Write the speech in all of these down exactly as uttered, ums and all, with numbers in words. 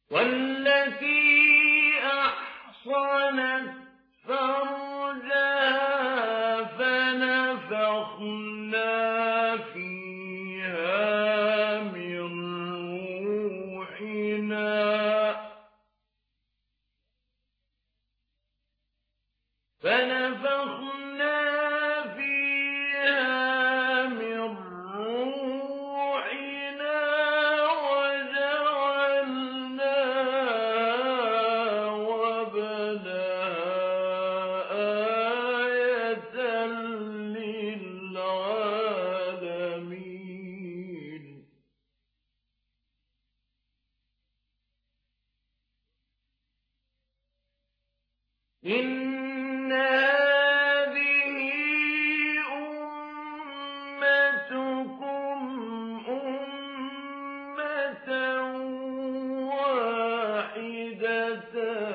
والتي أحصنت فرجها فنفخنا فيها من روحنا فنفخنا فيها من روحنا وجعلناها وابنها آية للعالمين. إن هذه أمتكم أمة واحدة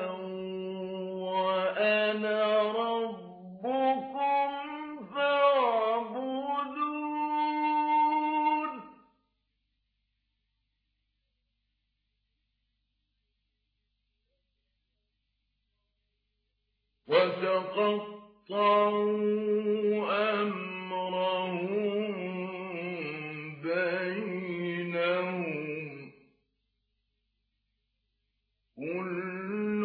وأنا ربكم فاعبدون. وتقطعوا أمرهم بينهم كل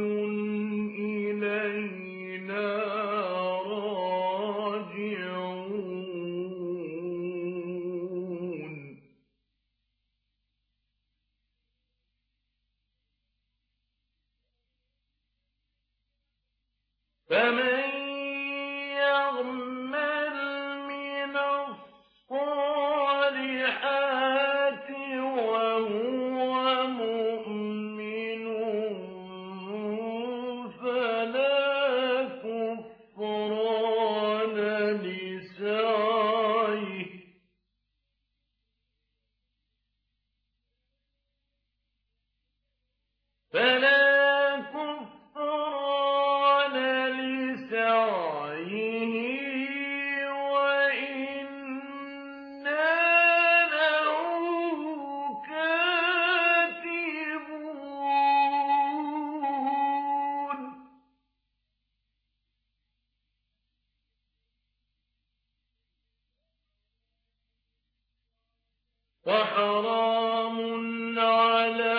إلينا راجعون. فمن يعمل من الصالحات وهو مؤمن فلا كفران لسعيه فلا كفران لسعيه وإنا له كاتبون. وحرام على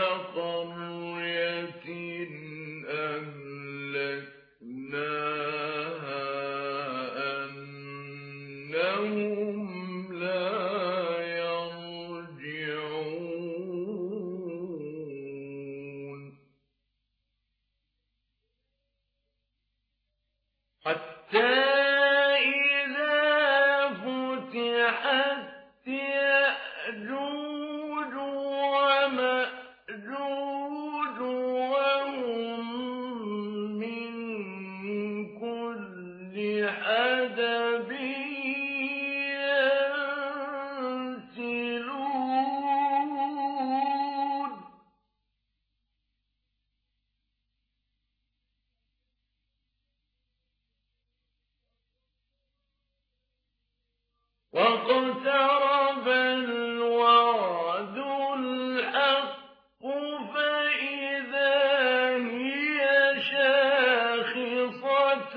قرية أهلكناها أنهم لا يرجعون. حتى إذا فتحت يأجوج ومأجوج وهم من كل حدب ينسلون. واقترب الوعد الحق فإذا هي شاخصة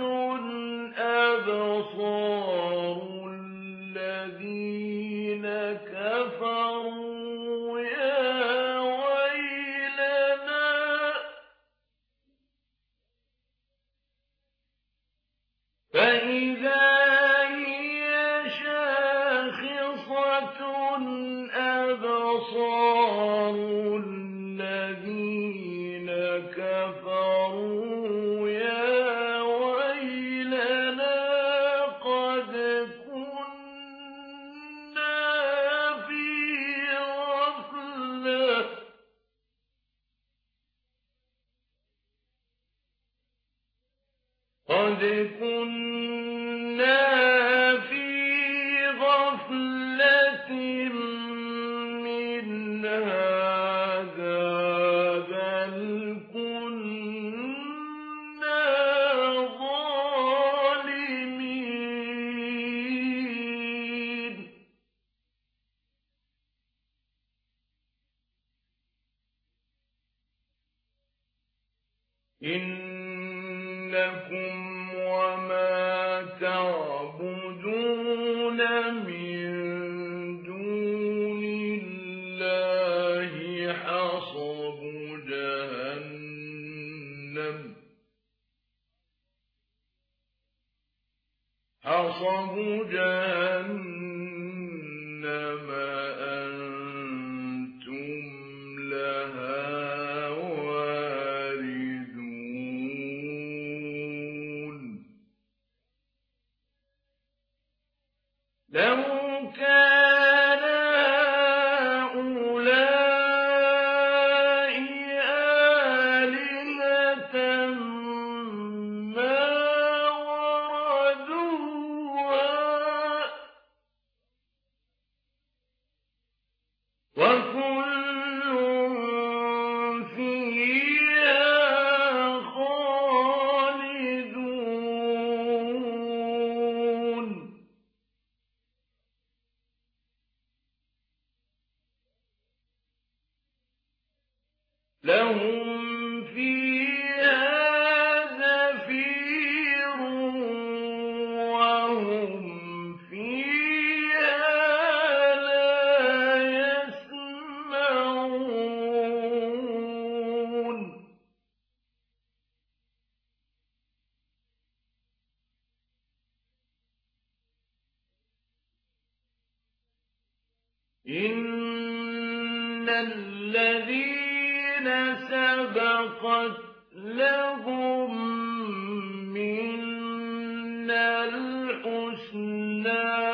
أبصار الذين كفروا يا ويلنا فإذا أبصار الذين كفروا يا ويلنا قد كنا في غفلة قد كنا في غفلة من هذا بل كنا ظالمين. إنكم وما تعبدون من دون الله حصب جهنم حصب جهنم أنتم لها واردون لو كان هؤلاء آلهة ما وردوها وكل فيها خالدون لهم فيها زفير وهم فيها لا يسمعون إن الذين سبقت لهم منا الحسنى